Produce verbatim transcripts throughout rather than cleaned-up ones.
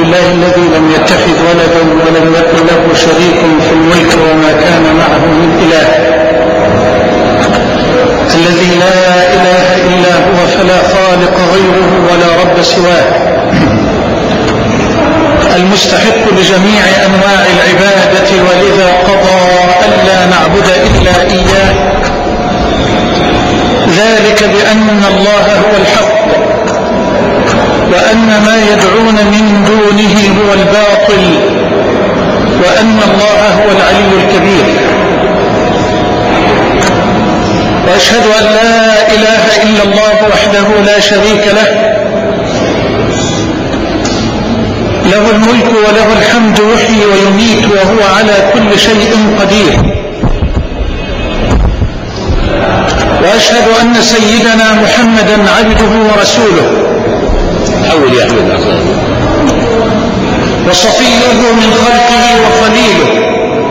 لله الذي لم يتخذ ولدا ولم يكن له شريك في الملك وما كان معه من إله، الذي لا إله إلا هو فلا خالق غيره ولا رب سواه، المستحق لجميع أنواع العبادة، ولذا قضى ألا نعبد إلا إياه، ذلك بأن الله هو الحق وأن ما يدعون من دونه هو الباطل، وأن الله هو العلي الكبير. وأشهد أن لا إله إلا الله وحده لا شريك له، له الملك وله الحمد، يحيي ويميت وهو على كل شيء قدير. وأشهد أن سيدنا محمدا عبده ورسوله حول يا أحمد وصفيه من خلقه وخليله،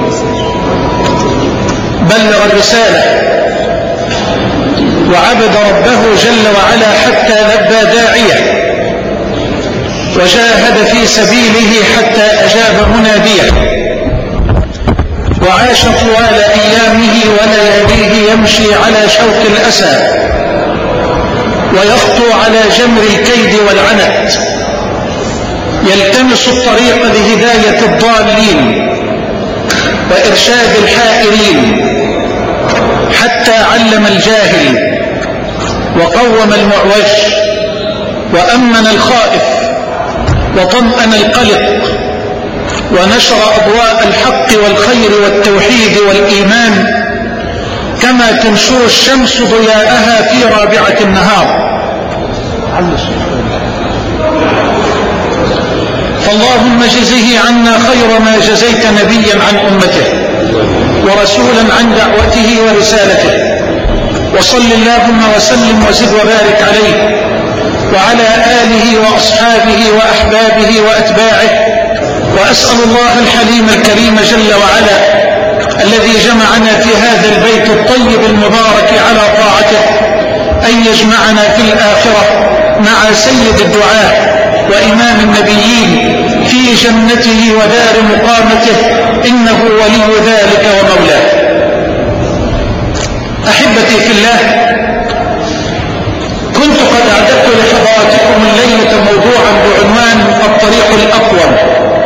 بلغ الرسالة وعبد ربه جل وعلا حتى لبى داعيه، وجاهد في سبيله حتى أجاب مناديه، وعاش طوال أيامه ولياليه يمشي على شوك الأسى ويخطو على جمر الكيد والعنت، يلتمس الطريق لهداية الضالين وإرشاد الحائرين، حتى علم الجاهل وقوم المعوج وأمن الخائف وطمأن القلق، ونشر أضواء الحق والخير والتوحيد والإيمان كما تنشر الشمس ضياءها في رابعة النهار. فاللهم اجزه عنا خير ما جزيت نبيا عن أمته ورسولا عن دعوته ورسالته، وصل اللهم وسلم وزد وبارك عليه وعلى آله وأصحابه وأحبابه وأتباعه. وأسأل الله الحليم الكريم جل وعلا الذي جمعنا في هذا البيت الطيب المبارك على طاعته أن يجمعنا في الآخرة مع سيد الدعاء وإمام النبيين في جنته ودار مقامته، إنه ولي ذلك ومولاه. أحبتي في الله، كنت قد أعددت لحضراتكم الليلة موضوعا بعنوان الطريق الأقوم،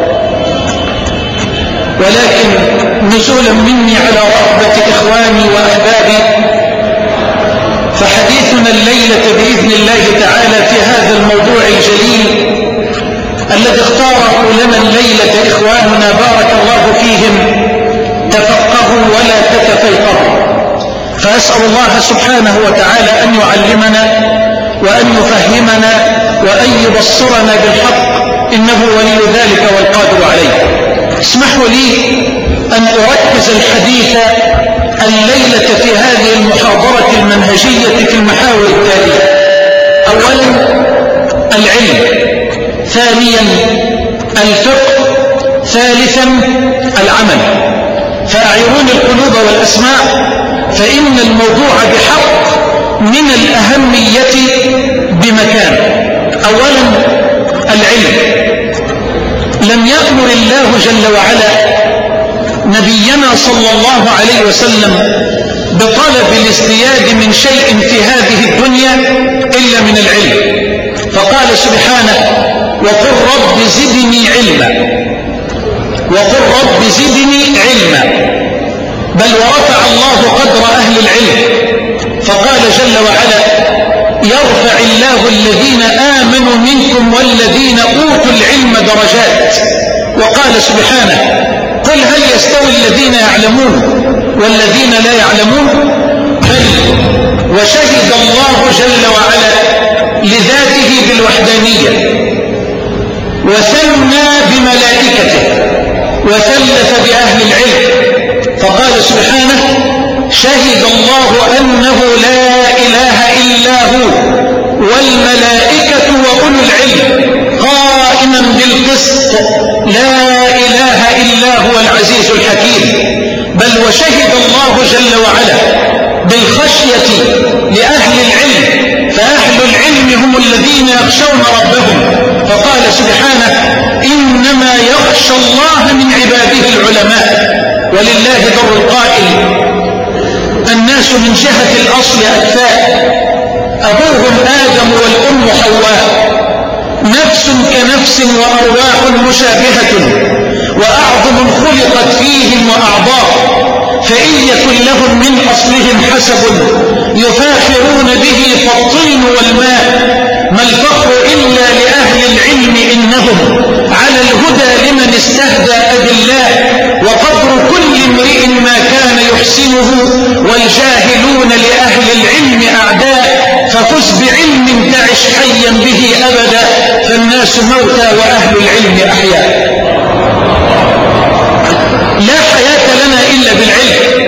ولكن نزولا مني على رغبة إخواني وأحبابي فحديثنا الليلة بإذن الله تعالى في هذا الموضوع الجليل الذي اختاره لنا الليلة إخواننا بارك الله فيهم، تفقهوا ولا تتفيقهوا. فأسأل الله سبحانه وتعالى أن يعلمنا وأن يفهمنا وأن يبصرنا بالحق، إنه ولي ذلك والقادر عليه. اسمحوا لي أن أركز الحديث الليلة في هذه المحاضرة المنهجية في المحاور التالية: أولا العلم، ثانيا الفقه، ثالثا العمل. فأعيروني القلوب والأسماع، فإن الموضوع بحق من الأهمية بمكان. أولا العلم. لم يأمر الله جل وعلا نبينا صلى الله عليه وسلم بطلب الازدياد من شيء في هذه الدنيا إلا من العلم، فقال سبحانه: وقل رب زدني علما، وقل رب زدني علما. بل ورفع الله قدر أهل العلم فقال جل وعلا: يرفع الله الذين آمنوا منكم والذين أوتوا العلم درجات. وقال سبحانه: قل هل يستوي الذين يعلمون والذين لا يعلمون؟ بل وشهد الله جل وعلا لذاته بالوحدانية، وثنى بملائكته، وثلث بأهل العلم فقال سبحانه: شهد الله أنه لا إله إلا هو والملائكة وأولو العلم قائما بالقسط لا إله إلا هو العزيز الحكيم. بل وشهد الله جل وعلا بالخشية لأهل العلم، فأهل العلم هم الذين يخشون ربهم، فقال سبحانه: إن ولله در القائل: الناس من جهة الأصل أكفاء، أبوهم آدم والأم حواء، نفس كنفس وأرواح مشابهة، وأعظم خلقت فيهم وأعضاء، فإن يكن لهم من أصلهم حسب يفاخرون به فالطين والماء، ما الفخر إلا لأهل العلم إنهم على الهدى لمن استهدى أدلاء، وقدر كل امرئ ما كان يحسنه، والجاهلون لأهل العلم أعداء، ففز بعلم تعش حيا به أبدا، فالناس موتى وأهل العلم أحياء. لا حياة لنا إلا بالعلم،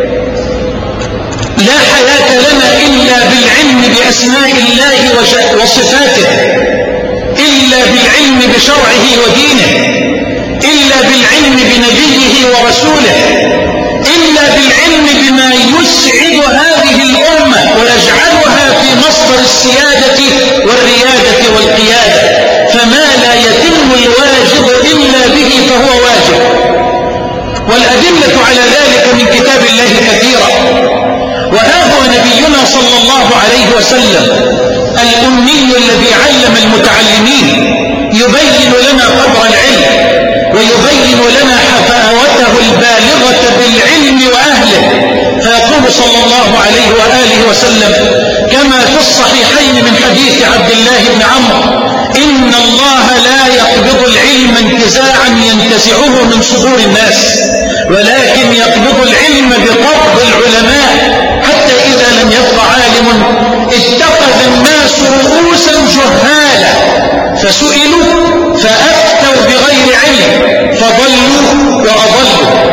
لا حياة لنا إلا بالعلم بأسماء الله وصفاته، إلا بالعلم بشرعه ودينه، إلا بالعلم بنبيه ورسوله، إلا بالعلم بما يسعد هذه الأمة ويجعلها في مصدر السيادة والريادة والقيادة، فما لا يتم الواجب إلا به فهو واجب. والأدلة على ذلك من كتاب الله كثيرة، وها هو نبينا صلى الله عليه وسلم الأمي الذي علم المتعلمين يبين لنا قدر العلم، ويبين لنا حفاوته البالغة بالعلم وأهله، فيقول صلى الله عليه وآله وسلم كما في الصحيحين من حديث عبد الله بن عمرو: إن الله لا يقبض العلم انتزاعا ينتزعه من صدور الناس، ولكن يقبض العلم بقبض العلماء، حتى إذا لم يبق عالم اتخذ الناس رؤوسا جهالا فسئلوا فأفتوا بغير علم فضلوا وأضلوا.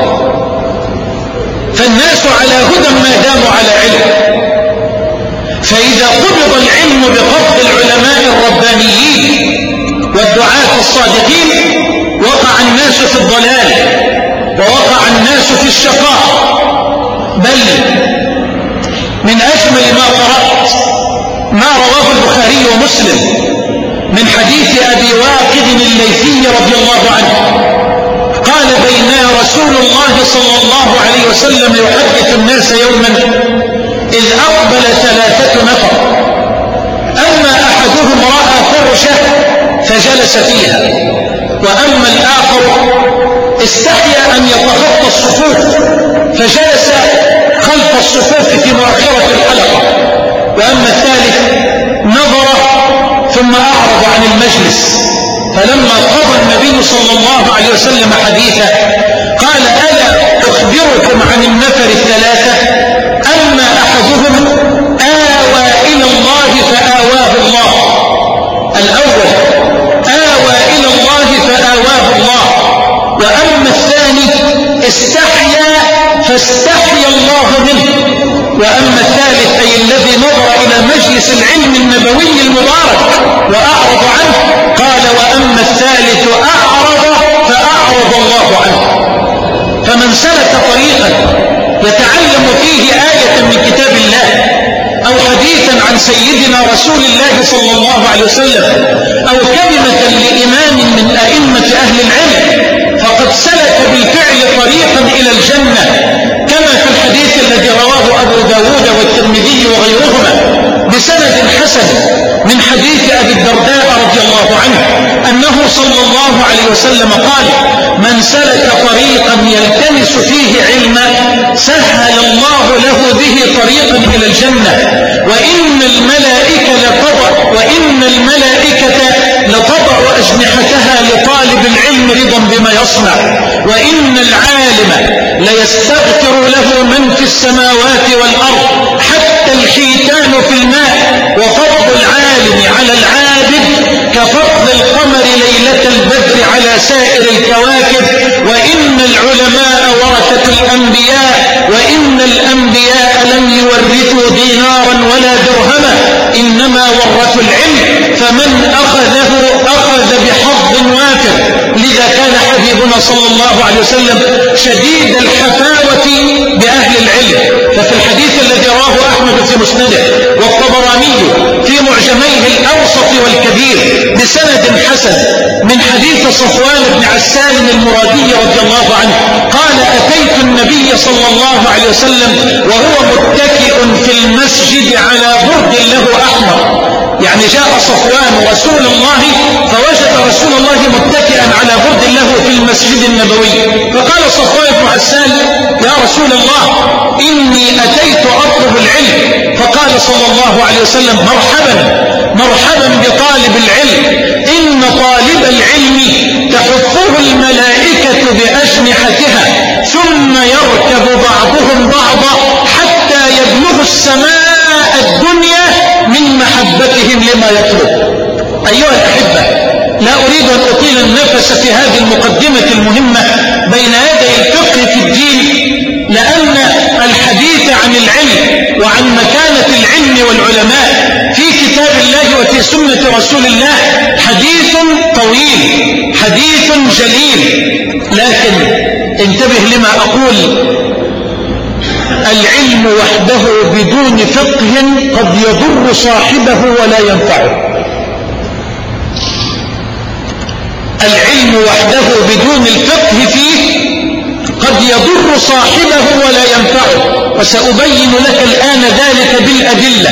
فالناس على هدى ما داموا على علم، فإذا قبض العلم بقبض العلماء الربانيين والدعاة الصادقين وقع الناس في الضلال ووقع الناس في الشقاء. بل من أجمل ما قرأت ما رواه البخاري ومسلم من حديث أبي واقد الليثي رضي الله عنه قال: بينا رسول الله صلى الله عليه وسلم يحدث الناس يوما إذ أقبل ثلاثة نفر، أما أحدهم رأى فرشة فجلس فيها، وأما الآخر استحيا أن يتخطى الصفوف فجلس خلف الصفوف في مؤخرة الحلقة، وأما الثالث نظر ثم أعرض عن المجلس. فلما قضى النبي صلى الله عليه وسلم حديثه قال: ألا أخبركم عن النفر الثلاثة؟ أما أحدهم آوى إلى الله فآواه الله، الأول آوى إلى الله فآواه الله، وأما الثاني استحيا فاستحيا الله منه، وأما الثالث أي الذي نظر إلى مجلس العلم النبوي المبارك وأعرض عنه قال: وأما الثالث أعرض فأعرض الله عنه. فمن سلك طريقا يتعلم فيه آية من كتاب الله أو حديثا عن سيدنا رسول الله صلى الله عليه وسلم أو كلمة لإمام من أئمة أهل العلم فقد سلك بالفعل طريقا إلى الجنة، كما في الحديث الذي رواه أبو داود والترمذي وغيرهما بسند حسن من حديث أبي الدرداء رضي الله عنه أنه صلى الله عليه وسلم قال: من سلك طريقا يلتمس فيه علما سهل الله له به طريقا إلى الجنة، وإن الملائكة لتضع وإن الملائكة لتضع أجنحتها لطالب العلم رضا بما يصنع، وإن العالم ليستغفر له من في السماوات والأرض حتى الحيتان في الماء، وفضل العالم على العابد كفضل القمر ليلة البدر على سائر الكواكب، وإن العلماء ورثة الأنبياء، وإن الأنبياء لم يورثوا دينارا ولا درهما إنما ورثوا العلم، فمن أخذه أخذ بحظ وافر. لذا كان حبيبنا صلى الله عليه وسلم شديد الحفاوة بأهل العلم. ففي الحديث الذي رواه أحمد أحمد في مسنده والطبراني في معجميه الأوسط والكبير بسند حسن من حديث صفوان بن عسال المرادي رضي الله عنه قال أتيت النبي صلى الله عليه وسلم وهو متكئ في المسجد على برد له أحمر. يعني جاء صفوان رسول الله فوجد رسول الله متكئا على برد له في المسجد النبوي، فقال صفوان بن عسال يا رسول الله إني أتيت أطلب العلم، فقال صلى الله عليه وسلم مرحبا مرحبا بطالب العلم، إن طالب العلم تحفه الملائكة بأجنحتها ثم يركب بعضهم بعضا حتى يبلغ السماء الدنيا من محبتهم لما يطلب. أيها الأحبة، لا أريد أن أطيل النفس في هذه المقدمة المهمة بين يدي الفقه في الدين، لأن الحديث عن العلم وعن مكانة العلم والعلماء في كتاب الله وفي سنة رسول الله حديث طويل حديث جليل، لكن انتبه لما أقول، العلم وحده بدون فقه قد يضر صاحبه ولا ينفعه. العلم وحده بدون الفقه فيه قد يضر صاحبه ولا ينفعه، وسأبين لك الآن ذلك بالأدلة.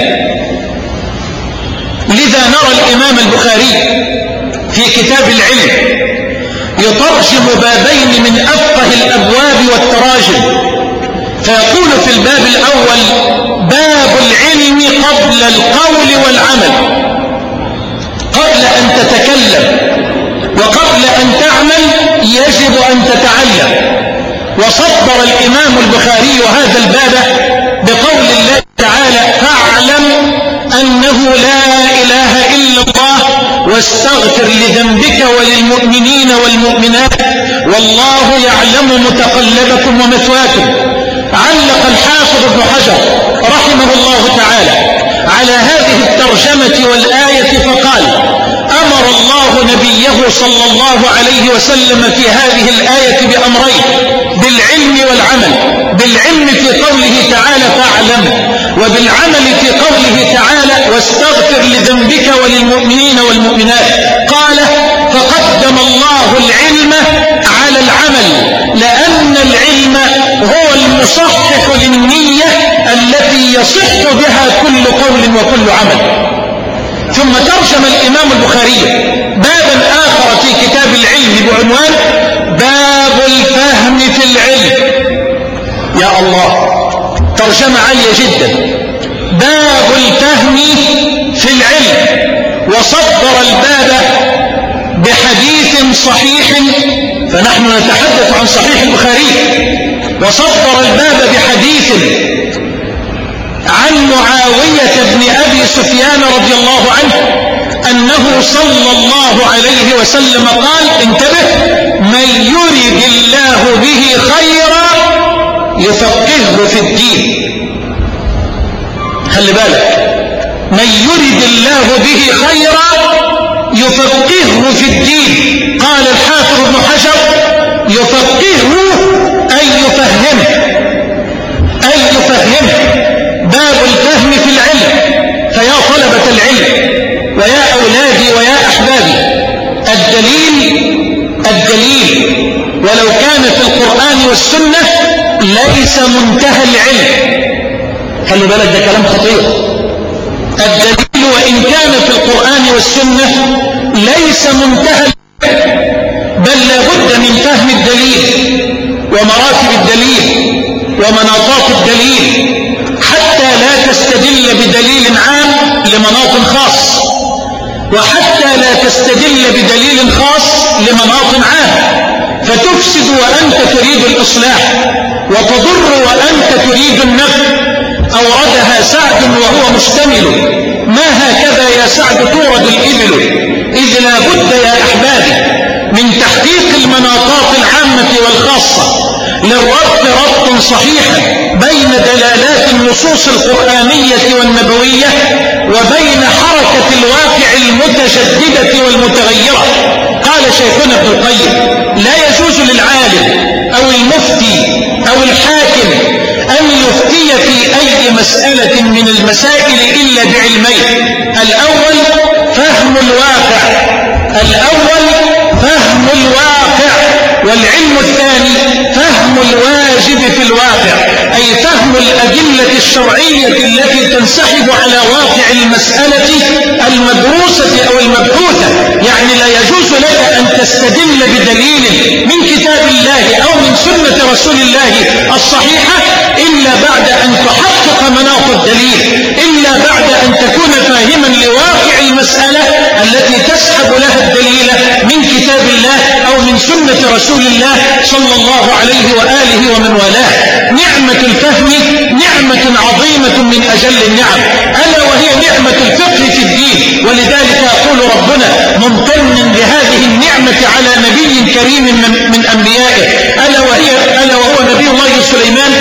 لذا نرى الإمام البخاري في كتاب العلم يترجم بابين من أفقه الأبواب والتراجم، فيقول في الباب الأول باب العلم قبل القول والعمل، قبل أن تتكلم وقبل أن تعمل يجب أن تتعلم. وصدر الإمام البخاري هذا الباب بقول الله تعالى فاعلم أنه لا إله إلا الله واستغفر لذنبك وللمؤمنين والمؤمنات والله يعلم متقلبكم ومثواكم. علق الحافظ ابن حجر رحمه الله تعالى على هذه الترجمة والآية فقال أمر الله نبيه صلى الله عليه وسلم في هذه الآية بأمرين، بالعلم والعمل. بالعلم في قوله تعالى فاعلم، وبالعمل في قوله تعالى واستغفر لذنبك وللمؤمنين والمؤمنات. قال فقدم الله العلم على العمل لأن العلم هو المصحح للنية التي يصح بها كل قول وكل عمل. ثم ترجم الإمام البخاري بابا آخر في كتاب العلم بعنوان باب الفهم في العلم. يا الله، ترجمة عالية جدا، باب الفهم في العلم. وصدر الباب بحديث صحيح، فنحن نتحدث عن صحيح البخاري. وصدر الباب بحديث عن معاوية بن أبي سفيان رضي الله عنه أنه صلى الله عليه وسلم قال انتبه من يرد الله به خيرا يفقهه في الدين. خلي بالك، من يرد الله به خيرا يفقهه في الدين. قال الحافظ ابن حجر يفقهه أي يفهمه أي يفهمه باب الفهم في العلم. فيا طلبة العلم ويا أولادي ويا أحبابي، الدليل الدليل ولو كان في القرآن والسنة ليس منتهى العلم. خلي بالك، ده كلام خطير. الدليل وإن كان في القرآن والسنة ليس منتهى العلم، بل لابد من فهم الدليل ومراتب الدليل ومناطات الدليل حتى لا تستدل بدليل عام لمناط خاص، وحتى لا تستدل بدليل خاص لمناط عام، فتفسد وأنت تريد الإصلاح وتضر وأنت تريد النفع. أوردها سعد وهو مشتمل ما هكذا يا سعد تورد الإبل، إذ لا بد يا أحبابي من تحقيق المناطات العامة والخاصة للربط ربط صحيحا بين دلالات النصوص القرآنية والنبوية وبين حركة الواقع المتجددة والمتغيرة. قال شيخنا ابن القيم لا يجوز للعالم أو المفتي أو الحاكم أن يفتي في أي مسألة من المسائل إلا بعلمين. الأول فهم الواقع الأول فهم الواقع والعلم الثاني فهم الواجب في الواقع، أي فهم الأدلة الشرعية التي تنسحب على واقع المسألة المدروسة أو المبحوثة. يعني لا يجوز لك أن تستدل بدليل من كتاب الله أو من سنة رسول الله الصحيحة إلا بعد أن تحقق مناط الدليل، إلا بعد أن تكون فاهما لواقع المسألة التي تسحب لها الدليل من كتاب الله أو من سنة رسول الله صلى الله عليه وآله ومن والاه. نعمة الفهم نعمة عظيمة من أجل النعم، ألا وهي نعمة الفقه في الدين. ولذلك يقول ربنا ممتنا بهذه النعمة على نبي كريم من, من أنبيائه، ألا وهي ألا وهو نبي الله سليمان،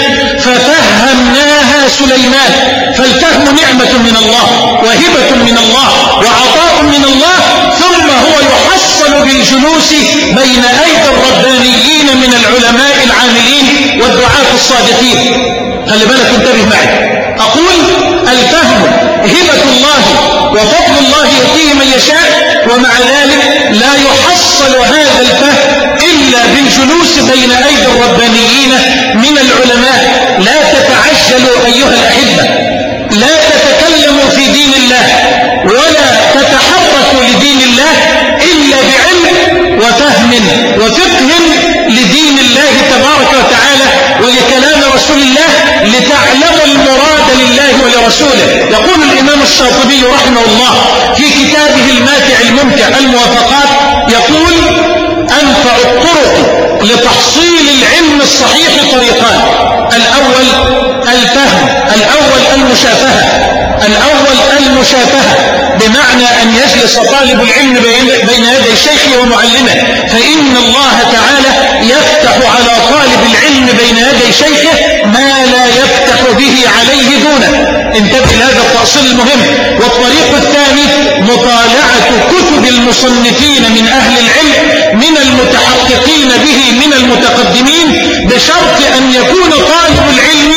ففهمناها سليمان. فالفهم نعمة من الله وهبة من الله وعطاء من الله، ثم هو يحصل بالجلوس بين أيدي الربانيين من العلماء العاملين والدعاة الصادقين. خلي بالك انتبه معي، أقول الفهم هبة الله وفضل الله يؤتيه من يشاء، ومع ذلك لا يحصل هذا الفهم إلا بالجلوس بين أيدي الربانيين من العلماء. لا تتعجلوا أيها الأحبة، لا تتكلموا في دين الله ولا تتحركوا لدين الله إلا بعلم وفهم وفقه لدين الله تبارك وتعالى ولكلام رسول الله، لتعلموا المراد لله ولرسوله. يقول الإمام الشاطبي رحمه الله في كتابه الماتع الممتع الموافقات، يقول أنفع الطرق لتحصيل العلم الصحيح طريقان: الأول الفهم، الأول المشافهة الأول المشافهة بمعنى أن يجلس طالب العلم بين يدي شيخه ومعلمه، فإن الله تعالى يفتح على طالب العلم بين يدي شيخه ما لا يفتح به عليه دونه. انتبه لهذا التأصيل المهم. والطريق الثاني مطالعة كتب المصنفين من أهل العلم من المتحققين به من المتقدمين، بشرط أن يكون طالب العلم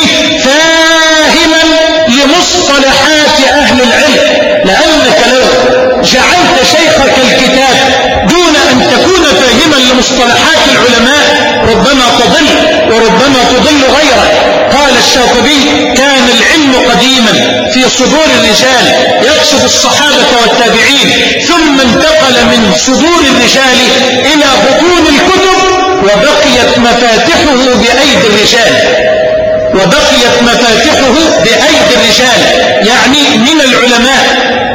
فاهما لمصطلحات أهل العلم، لأنك لو جعلت شيخك الكتاب دون أن تكون فاهما لمصطلحات العلماء ربما تضل وربما تضل غيرك. قال الشاطبي: كان العلم قديما في صدور الرجال، يقصد الصحابة والتابعين، ثم انتقل من صدور الرجال إلى بطون الكتب، وبقيت مفاتحه بأيدي الرجال وبقيت مفاتحه بأيدي الرجال يعني من العلماء.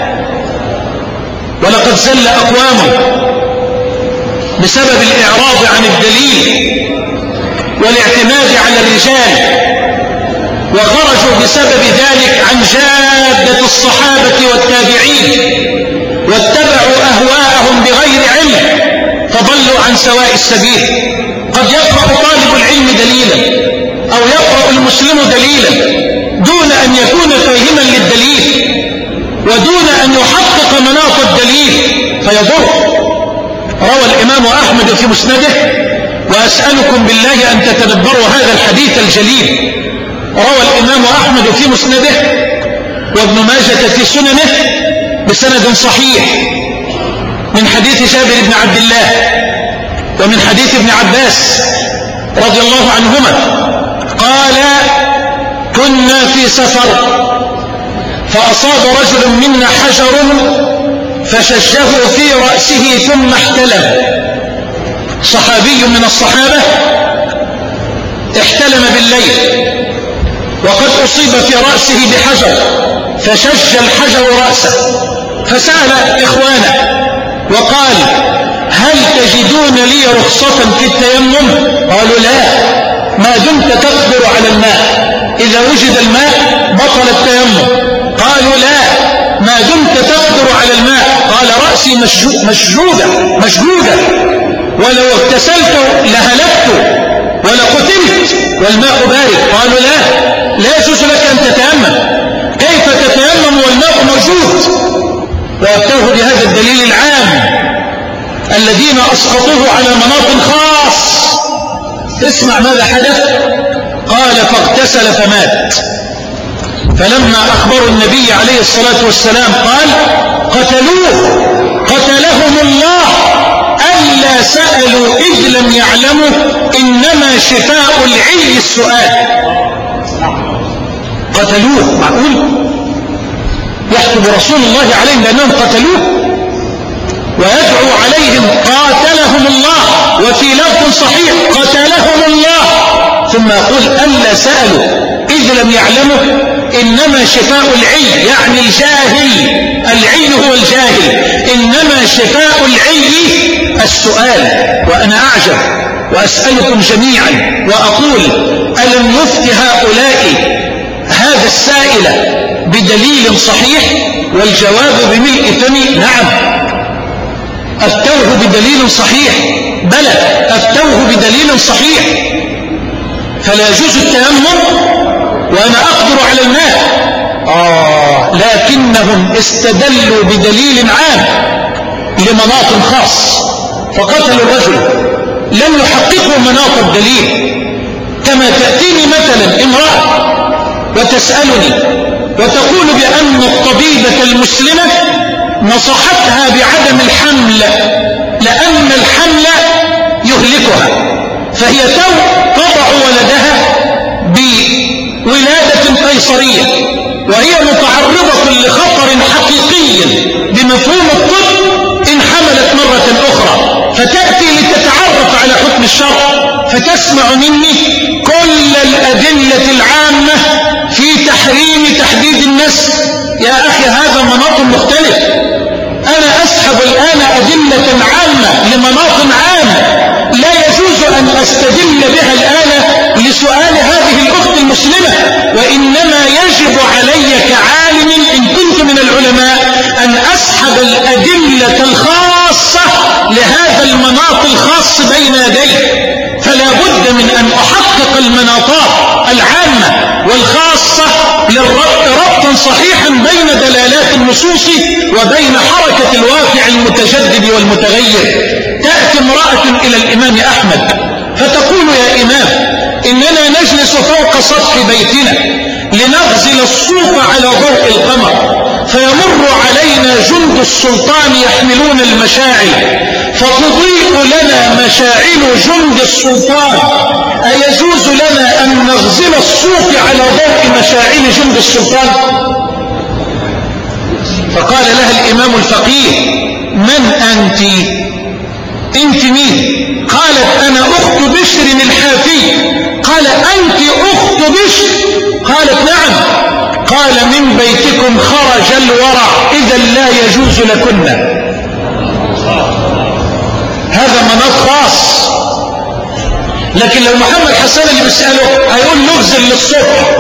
ولقد زل أقوام بسبب الإعراض عن الدليل والاعتماد على الرجال، وخرجوا بسبب ذلك عن جادة الصحابة والتابعين، واتبعوا أهواءهم بغير علم، فضلوا عن سواء السبيل. قد يقرأ طالب العلم دليلا أو يقرأ المسلم دليلا دون أن يكون فاهما للدليل ودون أن يحقق مناط الدليل فيضر. روى الإمام أحمد في مسنده، وأسألكم بالله أن تتدبروا هذا الحديث الجليل. روى الإمام أحمد في مسنده وابن ماجة في سننه بسند صحيح من حديث جابر بن عبد الله ومن حديث ابن عباس رضي الله عنهما قال: كنا في سفر فأصاب رجل منا حجر فشجه في رأسه ثم احتلم. صحابي من الصحابة احتلم بالليل وقد أصيب في رأسه بحجر، فشج الحجر رأسه، فسأل إخوانه وقال: هل تجدون لي رخصة في التيمم؟ قالوا: لا، ما دمت تقدر على الماء، إذا وجد الماء بطل التيمم. قالوا: لا، ما دمت تقدر على الماء. قال: رأسي مشجودة مشجودة، ولو اغتسلت لهلكت ولقتلت والماء بارد. قالوا: لا، لا يجوز لك أن تتيمم، كيف تتيمم والماء موجود؟ وأتوه بهذا الدليل العام الذين أسقطوه على مناط خاص. اسمع ماذا حدث. قال: فاغتسل فمات. فلما أخبروا النبي عليه الصلاة والسلام قال قتلوه قتلهم الله ألا سألوا إذ لم يعلموا إنما شفاء العي السؤال. قتلوه، معقول يحكم رسول الله عليهم لأنهم قتلوه ويدعو عليهم قاتلهم الله، وفي لفظ صحيح قتلهم الله، ثم يقول ألا سألوا إذ لم يعلموا إنما شفاء العي، يعني الجاهل، العي هو الجاهل، إنما شفاء العي السؤال. وأنا أعجب وأسألكم جميعا وأقول ألم يفت هؤلاء هذا السائل بدليل صحيح؟ والجواب بملء فمي نعم، أفتوه بدليل صحيح، بلى أفتوه بدليل صحيح، فلا يجوز التيمم وأنا أقدر على الماء. آه لكنهم استدلوا بدليل عام لمناط خاص فقتلوا الرجل، لم يحققوا مناط الدليل. كما تأتيني مثلا امرأة وتسألني وتقول بأن الطبيبة المسلمة نصحتها بعدم الحمل لأن الحمل يهلكها، فهي تضع ولدها بولادة قيصرية وهي متعرضة لخطر حقيقي بمفهوم الطب إن حملت مرة أخرى، فتأتي لتتعرف على حكم الشرع فتسمع مني كل الأدلة العامة في تحريم تحديد النسل. يا أخي هذا مناط مختلف، أنا أسحب الآن أدلة عامة لمناط عام لا يجوز أن أستدل بها الآن لسؤال هذه الأخت المسلمة، وإنما يجب علي كعالم إن كنت من العلماء أن أسحب الأدلة الخاصة لهذا المناط الخاص بين يدي. فلا بد من أن أحقق المناطات العامة والخاصة للربط ربطا صحيحا بين دلالات النصوص وبين حركة الواقع المتجدد والمتغير. تأتي امرأة إلى الإمام أحمد فتقول يا إمام إننا نجلس فوق سطح بيتنا لنغزل الصوف على ضوء القمر، فيمر علينا جند السلطان يحملون المشاعل فتضيء لنا مشاعل جند السلطان، أيجوز لنا أن نغزل الصوف على ضوء مشاعل جند السلطان؟ فقال لها الإمام الفقيه من أنت؟ أنت مين؟ قالت أنا أخت بشر الحافي. قال أنت أخت بشر؟ قالت نعم. قال من بيتكم خرج الورع إذا لا يجوز لكن. هذا مناط خاص، لكن لو محمد حسان اللي بيسأله هيقول نغزل للصبح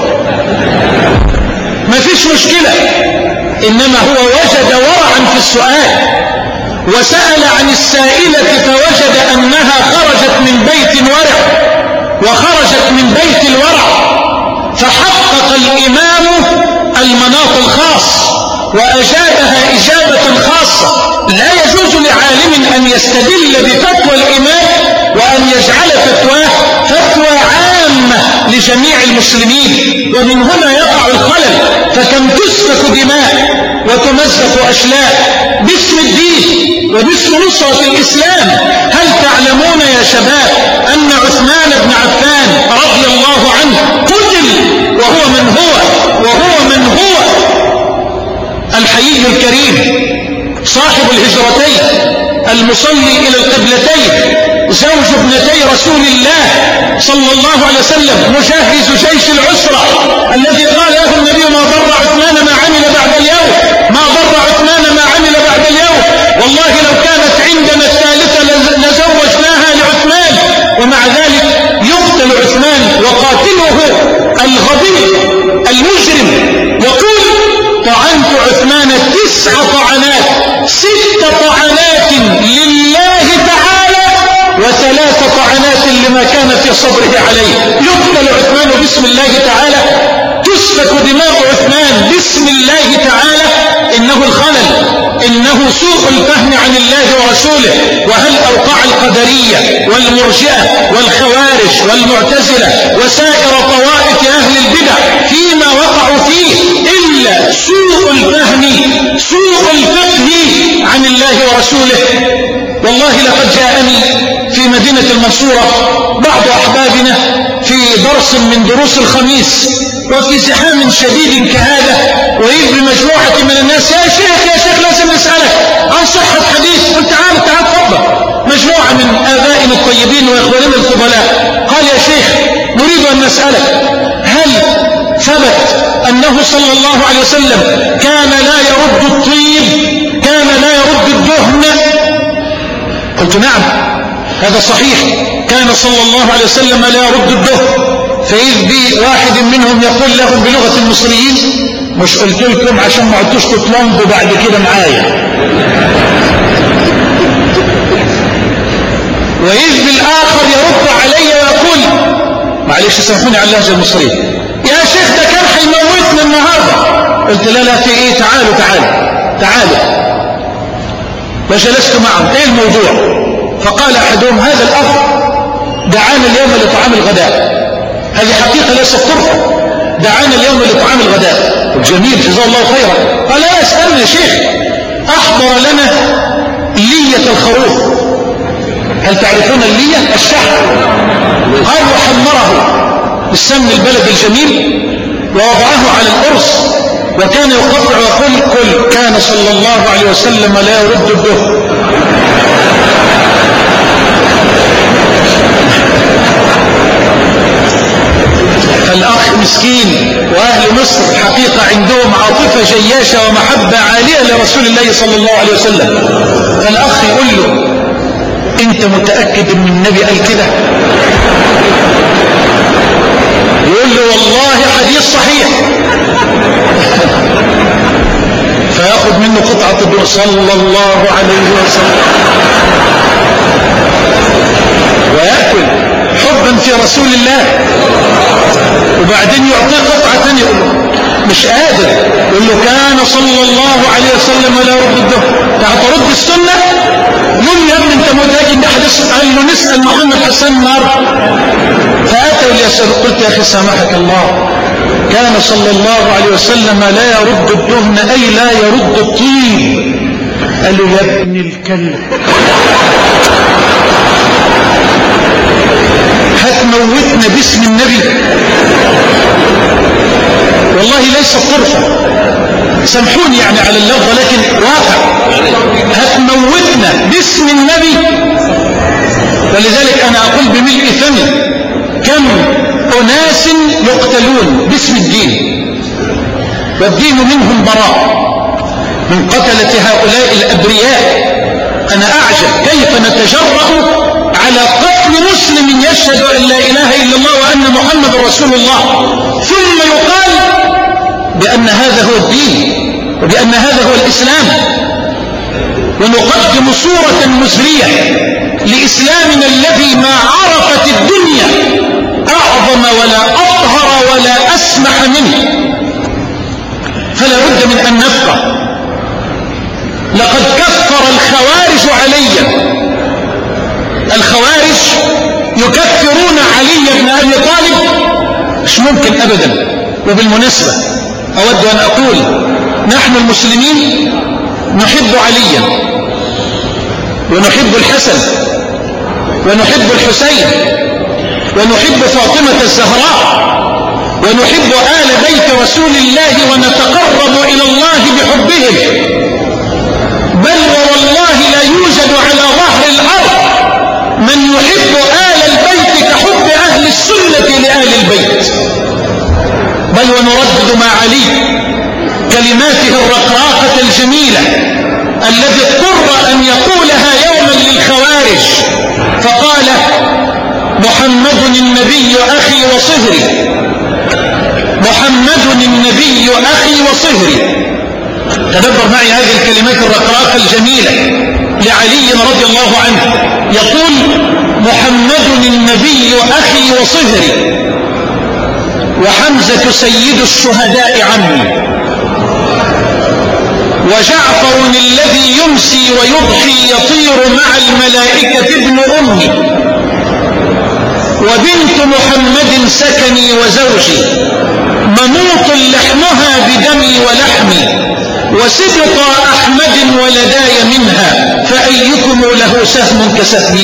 ما فيش مشكلة، إنما هو وجد ورعا في السؤال وسأل عن السائلة فوجد أنها خرجت من بيت ورع وخرجت من بيت الورع، فحقق الإمام المناط الخاص وأجابها إجابة خاصة. لا يجوز لعالم أن يستدل بفتوى الإمام وأن يجعل فتواه فتوى عامة لجميع المسلمين، ومن هنا يقع الخلل. فكم تسفك دماء وتمزق أشلاء باسم الدين وباسم نصرة الإسلام. هل تعلمون يا شباب أن عثمان بن عفان رضي الله عنه قتل وهو من هو وهو من هو الحيي الكريم صاحب الهجرتين المصلي إلى القبلتين زوج ابنتي رسول الله صلى الله عليه وسلم مجهز جيش العسرة الذي قال له النبي ما ضر عثمان ما عمل بعد اليوم، ما ضر عثمان ما عمل بعد اليوم، والله لو كانت عندنا الثالثة لزوجناها لعثمان. ومع ذلك يقتل عثمان وقاتله الغبي المجرم يقول طعنت عثمان تسع طعنات، ست طعنات لله تعالى وثلاث طعنات لما كان في صبره عليه. يقتل عثمان باسم الله تعالى، تسفك دماء عثمان باسم الله تعالى. إنه الخلل، إنه سوء الفهم عن الله ورسوله. وهل أوقع القدرية والمرجئة والخوارج والمعتزلة وسائر طوائف أهل البدع فيما وقعوا فيه إلا سوء الفهم سوء الفقه عن الله ورسوله. والله لقد جاءني في مدينة المنصورة بعض أحبابنا في درس من دروس الخميس وفي زحام شديد كهذا، وإذ بمجموعة من الناس: يا شيخ يا شيخ لازم نسألك عن صحة حديث. قلت: تعال تعال تفضل. مجموعة من آبائنا الطيبين وإخواننا الفضلاء قال: يا شيخ نريد أن نسألك هل ثبت أنه صلى الله عليه وسلم كان لا يرد الطيب، كان لا يرد الدهن؟ قلت: نعم هذا صحيح، كان صلى الله عليه وسلم لا يرد الدهن. فإذ بي واحد منهم يقول لهم بلغة المصريين: مش قلت لكم عشان ما عدتوش تطلبوا بعد كده معايا. وإذ بالآخر يرد علي ويقول: معلش سامحوني على اللهجة المصرية، يا شيخ ده كان هيموتنا النهارده. قلت: لا لا في ايه، تعالوا تعالوا تعالوا. وجلست معهم: ايه الموضوع؟ فقال احدهم: هذا الأخ دعانا اليوم لطعام الغداء. هذه حقيقة ليست طرفة، دعانا اليوم لطعام الغداء. جميل جزاه الله خيرا. قال: لا اسألنا يا شيخ، أحضر لنا لية الخروف. هل تعرفون اللية؟ الشحم. قال: وحمره بالسمن البلد الجميل ووضعه على الأرز، وكان يقطع ويقول: كل كان صلى الله عليه وسلم لا يرد الدهن. فالأخ مسكين، وأهل مصر حقيقة عندهم عاطفة جياشة ومحبة عالية لرسول الله صلى الله عليه وسلم. فالأخ يقول له: أنت متأكد أن النبي قال كده؟ يقول له: والله حديث صحيح. فيأخذ منه قطعة الدهن صلى الله عليه وسلم ويأكل حبا في رسول الله، وبعدين يعطيه قطعة ثانية يقول له: مش قادر. يقول له: كان صلى الله عليه وسلم لا يرد الدهن. ترد السنة؟ يقول له: يا ابني انت متأكد ده حديث؟ قال له: نسأل محمد حسن النهارده. فأتوا ليسأل. قلت: يا أخي سامحك الله، كان صلى الله عليه وسلم لا يرد الدهن أي لا يرد الطيب. قال له: يا ابن الكلب هتموتنا باسم النبي؟ والله ليس طرفة، سامحوني يعني على اللفظ لكن واقع. هتموتنا باسم النبي. ولذلك أنا أقول بملء فمي: كم أناس يقتلون باسم الدين والدين منهم براء من قتلة هؤلاء الأبرياء. أنا أعجب كيف نتجرأ على قتل مسلم يشهد أن لا إله إلا الله وأن محمد رسول الله، ثم يقال بأن هذا هو الدين وبأن هذا هو الإسلام، ونقدم صورة مزرية لإسلامنا الذي ما عرفت الدنيا أعظم ولا أطهر ولا أسمح منه. فلا بد من أن نفقه. لقد كفر الخوارج عليا، الخوارج يكفرون علي بن أبي طالب، مش ممكن أبدا. وبالمناسبة أود أن أقول: نحن المسلمين نحب عليا ونحب الحسن ونحب الحسين ونحب فاطمة الزهراء ونحب آل بيت رسول الله ونتقرب إلى الله بحبهم، بل والله لا يوجد على ظهر الأرض من يحب آل البيت كحب أهل السنة لآل البيت. بل ونردد مع علي كلماته الرقراقة الجميلة الذي اضطر أن يقولها يوما للخوارج، فقال: محمد النبي أخي وصهري، محمد النبي أخي وصهري. تدبر معي هذه الكلمات الرقراقة الجميلة لعلي رضي الله عنه، يقول: محمد النبي أخي وصهري، وحمزة سيد الشهداء عمي، وجعفر الذي يمسي ويضحي يطير مع الملائكة ابن أمي، وبنت محمد سكني وزوجي، منوط لحمها بدمي ولحمي وسبط أحمد ولداي منها فأيكم له سهم كسهمي.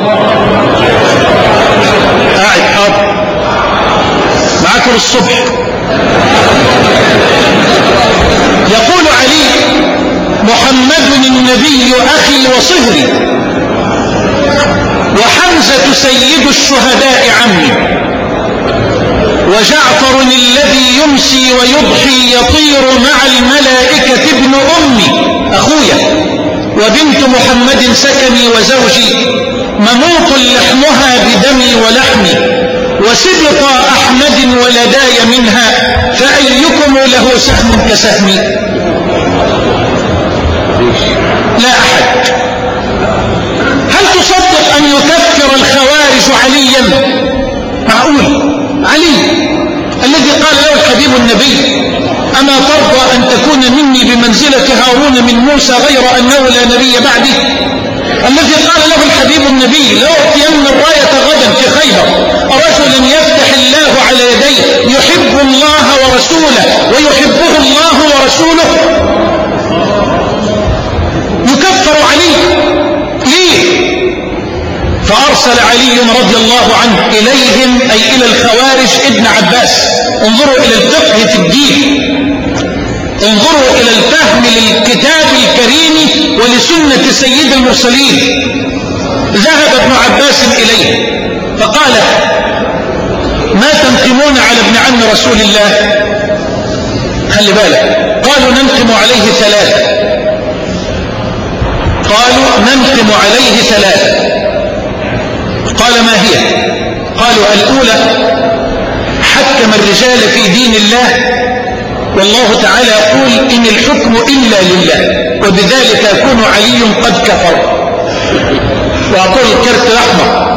قاعد حاضر معاكم الصبح. يقول علي محمد النبي أخي وصهري وحمزة سيد الشهداء عمي وجعفر الذي يمسي ويضحي يطير مع الملائكة ابن أمي أخويا وبنت محمد سكني وزوجي منوط لحمها بدمي ولحمي وسبط أحمد ولداي منها فأيكم له سهم كسهمي. لا أحد. هل تصدق أن يكفر الخوارج عليا؟ معقول؟ علي الذي قال له الحبيب النبي أما ترضى أن تكون مني بمنزلة هارون من موسى غير أنه لا نبي بعدي؟ الذي قال له الحبيب النبي لأعطين الراية غدا في خيبر رجلا يفتح الله على يديه يحب الله ورسوله ويحبه الله ورسوله. يكفر علي ليه؟ فأرسل علي رضي الله عنه إليهم أي إلى الخوارج ابن عباس. انظروا إلى الفقه في الدين، انظروا إلى الفهم للكتاب الكريم ولسنة سيد المرسلين. ذهب ابن عباس إليه فقال ما تنقمون على ابن عم رسول الله؟ خلي بالك، قالوا ننقم عليه ثلاثة. قالوا ننقم عليه ثلاثة. قال ما هي؟ قالوا الأولى حكم الرجال في دين الله والله تعالى يقول إن الحكم إلا لله وبذلك يكون علي قد كفر وأقول الكرت الأحمر.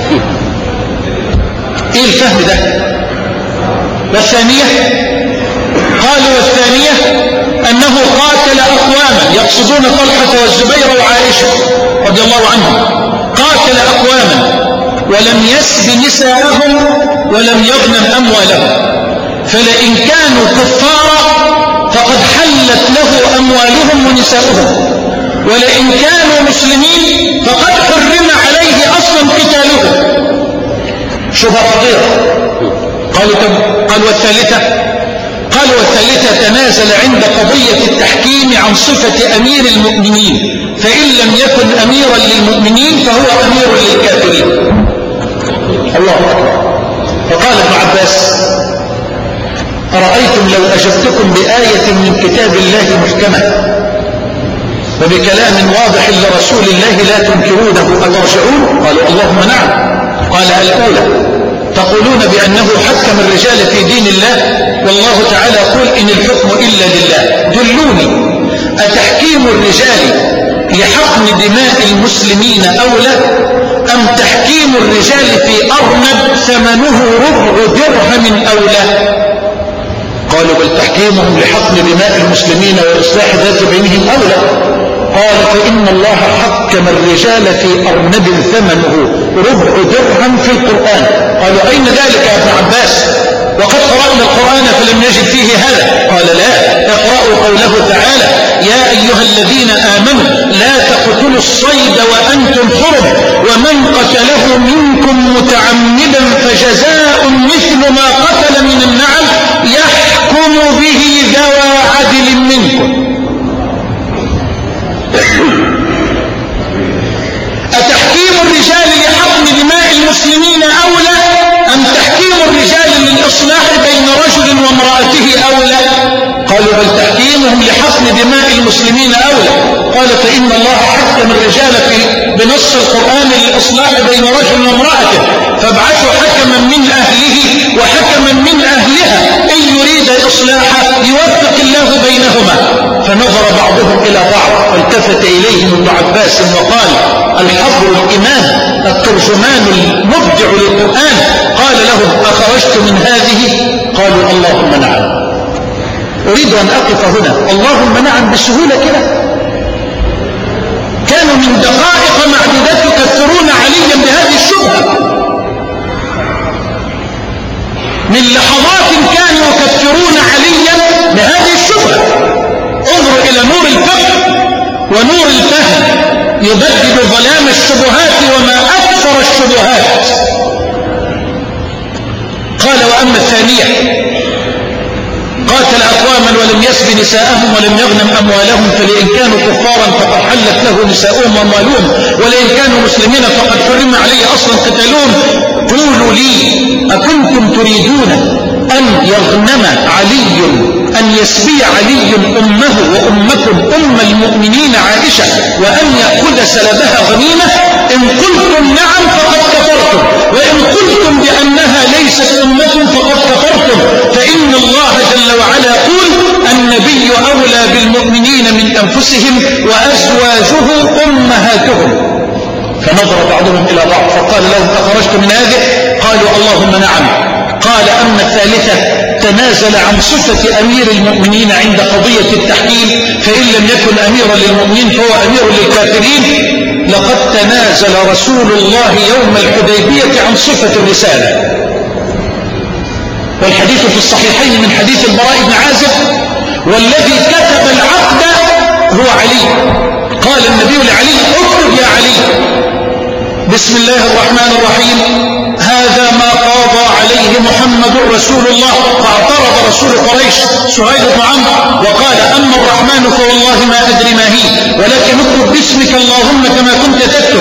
إيه الفهم ده؟ والثانية قالوا والثانية أنه قاتل أقواما يقصدون طلحة والزبير وعائشة رضي الله عنهم، قاتل أقواما ولم يسب نساءهم ولم يغنم أموالهم فلئن كانوا كفارا فقد حلت له أموالهم ونساؤهم ولئن كانوا مسلمين فقد حرم عليه أصلا قتالهم. شبهة خطيرة. قالوا قالوا والثالثة قالوا والثالثة تنازل عند قضية التحكيم عن صفة أمير المؤمنين فإن لم يكن أميرا للمؤمنين فهو أمير للكافرين. الله أكبر. فقال ابن عباس أرأيتم لو أجبتكم بآية من كتاب الله محكمة وبكلام واضح لرسول الله لا تنكرونه أترجعون؟ قالوا اللهم نعم. قال الأولى تقولون بأنه حكم الرجال في دين الله والله تعالى يقول إن الحكم إلا لله. دلوني أتحكيم الرجال لحقن دماء المسلمين أولى أم تحكيم الرجال في أرنب ثمنه ربع درهم أولى؟ قالوا بل تحكيمهم لحقن دماء المسلمين وإصلاح ذات بينهم أولى. قال فإن الله حكم الرجال في أرنب ثمنه ربع درهم في القرآن. قالوا أين ذلك يا ابن عباس وقد قرأنا القرآن فلم نجد فيه هذا؟ قال لا، اقرأوا قوله تعالى يا أيها الذين آمنوا لا تقتلوا الصيد وأنتم حرم ومن قتله منكم متعمدا فجزاء مثل ما قتل من النعم يحكم به ذوى عدل منكم. أتحكيم الرجال لحقن دماء المسلمين أولى أم تحكيم الرجال للإصلاح بين رجل وامرأته أولى؟ قالوا بل تحكيمهم لحقن دماء المسلمين أولى. قال فإن الله حكم الرجال في بنص القرآن للإصلاح بين رجل وامرأته فابعثوا حكما من أهله وحكما من أهلها إن يريد إصلاحا يوفق الله بينهما. فنظر بعضهم إلى بعض فالتفت إليهم ابن عباس وقال الحبر الإمام الترجمان المبدع للقرآن قال لهم أخرجت من هذه؟ قالوا اللهم نعم. أريد أن أقف هنا. اللهم نعم بسهولة كده؟ كانوا من دقائق معدودات يكفرون عليا بهذه الشبهة. من لحظات كانوا يكفرون الشبهات وما أكثر الشبهات. قال وأما الثانية قاتل أقواما ولم يسب نساءهم ولم يغنم أموالهم، فلئن كانوا كفارا فقد حلت له نساؤهم وأموالهم، ولئن كانوا مسلمين فقد حرم عليه أصلا قتالهم. قولوا لي أكنتم تريدون أن يغنم علي أن يسبي علي أمه وأمكم أم المؤمنين عائشة وأن يأخذ سلبها غنيمة؟ إن قلتم نعم فقد كفرتم، وإن قلتم بأنها ليست أمكم فقد كفرتم، فإن الله جل وعلا يقول النبي أولى بالمؤمنين من أنفسهم وأزواجه أمهاتهم. فنظر بعضهم إلى بعض فقال لهم أخرجت من هذه؟ قالوا اللهم نعم. قال أما الثالثة تنازل عن صفة أمير المؤمنين عند قضية التحكيم، فإن لم يكن أميرا للمؤمنين فهو أمير للكافرين. لقد تنازل رسول الله يوم الحديبية عن صفة الرسالة، والحديث في الصحيحين من حديث البراء بن عازب والذي كتب العقد هو علي. قال النبي لعلي اكتب يا علي بسم الله الرحمن الرحيم هذا ما قاضى عليه محمد رسول الله. فاعترض رسول قريش سهيل بن عمرو وقال أما الرحمن فوالله ما أدري ما هي، ولكن اكتب باسمك اللهم كما كنت تكتب.